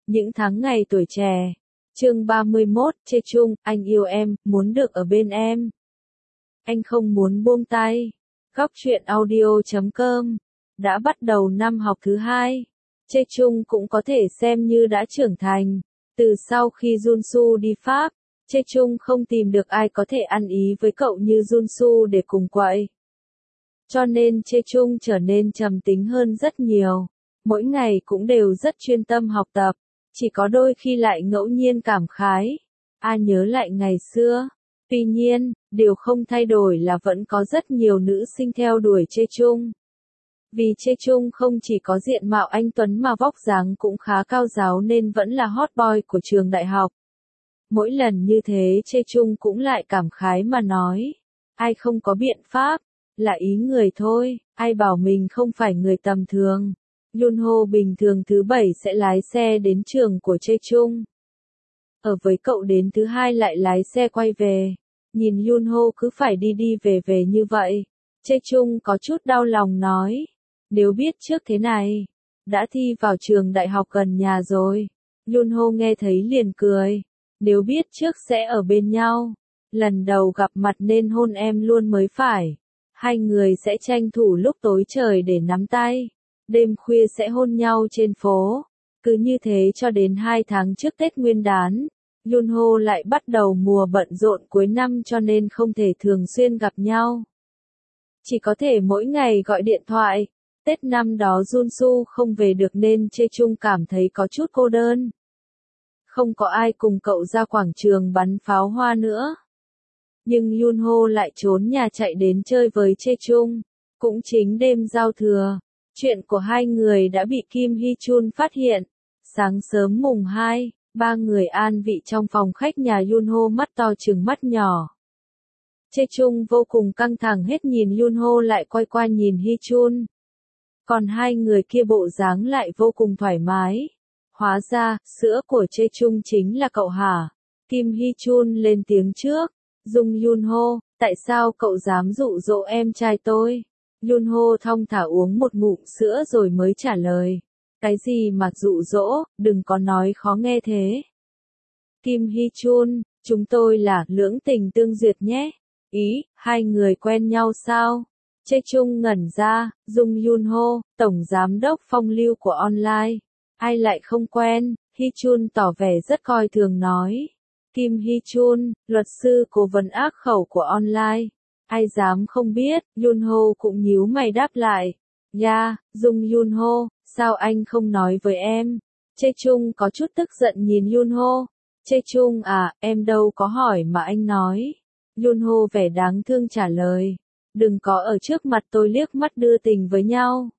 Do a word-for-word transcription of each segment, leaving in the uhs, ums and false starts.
Những tháng ngày tuổi trẻ. Chương ba mươi mốt, Chê Chung, anh yêu em, muốn được ở bên em. Anh không muốn buông tay. Góc truyện audio chấm com. Đã bắt đầu năm học thứ hai. Chê Chung cũng có thể xem như đã trưởng thành. Từ sau khi Junsu đi Pháp, Chê Chung không tìm được ai có thể ăn ý với cậu như Junsu để cùng quậy. Cho nên Chê Chung trở nên trầm tính hơn rất nhiều. Mỗi ngày cũng đều rất chuyên tâm học tập. Chỉ có đôi khi lại ngẫu nhiên cảm khái. A nhớ lại ngày xưa. Tuy nhiên, điều không thay đổi là vẫn có rất nhiều nữ sinh theo đuổi Chê Chung. Vì Chê Chung không chỉ có diện mạo anh tuấn mà vóc dáng cũng khá cao ráo nên vẫn là hot boy của trường đại học. Mỗi lần như thế Chê Chung cũng lại cảm khái mà nói. Ai không có biện pháp, là ý người thôi, ai bảo mình không phải người tầm thường. Yunho bình thường thứ bảy sẽ lái xe đến trường của Chê Chung. Ở với cậu đến thứ hai lại lái xe quay về. Nhìn Yunho cứ phải đi đi về về như vậy. Chê Chung có chút đau lòng nói. Nếu biết trước thế này, đã thi vào trường đại học gần nhà rồi. Yunho nghe thấy liền cười. Nếu biết trước sẽ ở bên nhau, lần đầu gặp mặt nên hôn em luôn mới phải. Hai người sẽ tranh thủ lúc tối trời để nắm tay. Đêm khuya sẽ hôn nhau trên phố. Cứ như thế cho đến hai tháng trước Tết Nguyên đán. Yunho lại bắt đầu mùa bận rộn cuối năm cho nên không thể thường xuyên gặp nhau. Chỉ có thể mỗi ngày gọi điện thoại. Tết năm đó Junsu không về được nên Chê Chung cảm thấy có chút cô đơn. Không có ai cùng cậu ra quảng trường bắn pháo hoa nữa. Nhưng Yunho lại trốn nhà chạy đến chơi với Chê Chung. Cũng chính đêm giao thừa. Chuyện của hai người đã bị Kim Hee Chun phát hiện. Sáng sớm mùng hai, ba người an vị trong phòng khách nhà Yunho mắt to trừng mắt nhỏ. Chê Chung vô cùng căng thẳng hết nhìn Yunho lại quay qua nhìn Hee Chun. Còn hai người kia bộ dáng lại vô cùng thoải mái. Hóa ra, sữa của Chê Chung chính là cậu hả? Kim Hee Chun lên tiếng trước. Dung Yunho, tại sao cậu dám dụ dỗ em trai tôi? Yunho thong thả uống một ngụm sữa rồi mới trả lời. Cái gì mà dụ dỗ, đừng có nói khó nghe thế. Kim Hee Chun, chúng tôi là lưỡng tình tương duyệt nhé. Ý, hai người quen nhau sao? Chê Chung ngẩn ra, Dung Yunho, tổng giám đốc phong lưu của online. Ai lại không quen? Hee Chun tỏ vẻ rất coi thường nói. Kim Hee Chun, luật sư cố vấn ác khẩu của online. Ai dám không biết, Yunho cũng nhíu mày đáp lại. Ya, Dung Yunho, sao anh không nói với em? Chê Chung có chút tức giận nhìn Yunho. Chê Chung à, em đâu có hỏi mà anh nói. Yunho vẻ đáng thương trả lời. Đừng có ở trước mặt tôi liếc mắt đưa tình với nhau.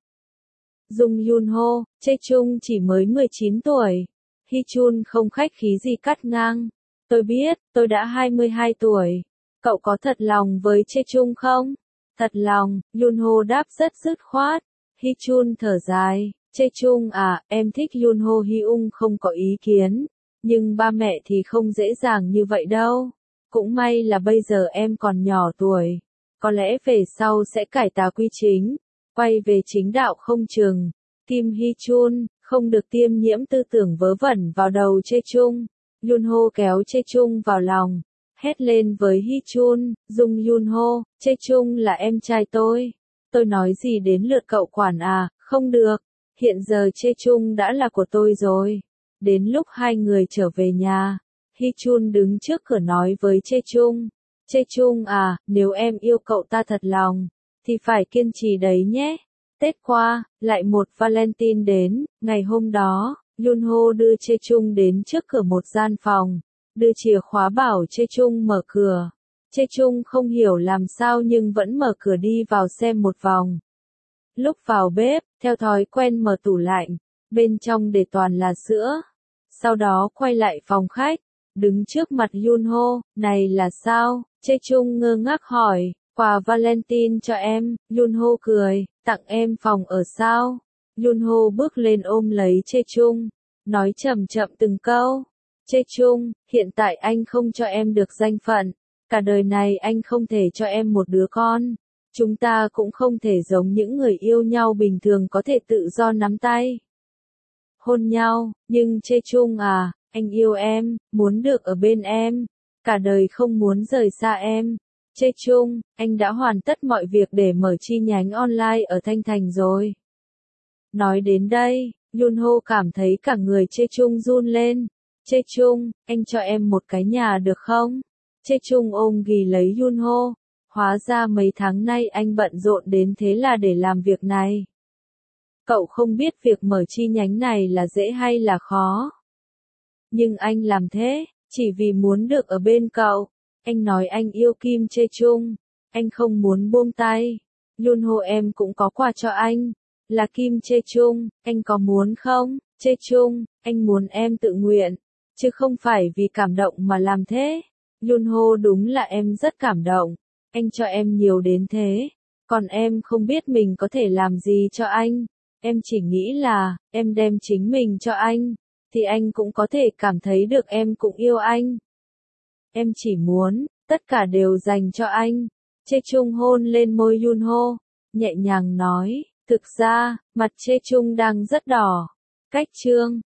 Dung Yunho, Chê Chung chỉ mới mười chín tuổi. Hee Chun không khách khí gì cắt ngang. Tôi biết, tôi đã hai mươi hai tuổi. Cậu có thật lòng với Chê Chung không? Thật lòng, Yunho đáp rất dứt khoát. Hee Chun thở dài. Chê Chung à, em thích Yunho Hyung không có ý kiến. Nhưng ba mẹ thì không dễ dàng như vậy đâu. Cũng may là bây giờ em còn nhỏ tuổi. Có lẽ về sau sẽ cải tà quy chính. Quay về chính đạo không chừng. Kim Hee Chun, không được tiêm nhiễm tư tưởng vớ vẩn vào đầu Chê Chung. Yunho kéo Chê Chung vào lòng. Hét lên với Hee Chun, Dung Yunho, Chê Chung là em trai tôi. Tôi nói gì đến lượt cậu quản à, không được. Hiện giờ Chê Chung đã là của tôi rồi. Đến lúc hai người trở về nhà, Hee Chun đứng trước cửa nói với Chê Chung. Chê Chung à, nếu em yêu cậu ta thật lòng, thì phải kiên trì đấy nhé. Tết qua, lại một Valentine đến, ngày hôm đó, Yunho đưa Chê Chung đến trước cửa một gian phòng. Đưa chìa khóa bảo Chê Chung mở cửa. Chê Chung không hiểu làm sao nhưng vẫn mở cửa đi vào xem một vòng. Lúc vào bếp, theo thói quen mở tủ lạnh, bên trong để toàn là sữa. Sau đó quay lại phòng khách, đứng trước mặt Yunho, này là sao? Chê Chung ngơ ngác hỏi, quà Valentine cho em, Yunho cười, tặng em phòng ở sao? Yunho bước lên ôm lấy Chê Chung, nói chậm chậm từng câu. Chê Chung, hiện tại anh không cho em được danh phận, cả đời này anh không thể cho em một đứa con. Chúng ta cũng không thể giống những người yêu nhau bình thường có thể tự do nắm tay. hôn nhau, nhưng Chê Chung à, anh yêu em, muốn được ở bên em, cả đời không muốn rời xa em. Chê Chung, anh đã hoàn tất mọi việc để mở chi nhánh online ở Thanh Thành rồi. Nói đến đây, Yunho cảm thấy cả người Chê Chung run lên. Chê Chung, anh cho em một cái nhà được không? Chê Chung ôm ghì lấy Yunho. Hóa ra mấy tháng nay anh bận rộn đến thế là để làm việc này. Cậu không biết việc mở chi nhánh này là dễ hay là khó. Nhưng anh làm thế, chỉ vì muốn được ở bên cậu. Anh nói anh yêu Kim Chê Chung. Anh không muốn buông tay. Yunho em cũng có quà cho anh. Là Kim Chê Chung, anh có muốn không? Chê Chung, anh muốn em tự nguyện. Chứ không phải vì cảm động mà làm thế. Yunho đúng là em rất cảm động. Anh cho em nhiều đến thế. Còn em không biết mình có thể làm gì cho anh. Em chỉ nghĩ là, em đem chính mình cho anh. Thì anh cũng có thể cảm thấy được em cũng yêu anh. Em chỉ muốn, tất cả đều dành cho anh. Chê Chung hôn lên môi Yunho. Nhẹ nhàng nói, thực ra, mặt Chê Chung đang rất đỏ. Cách chương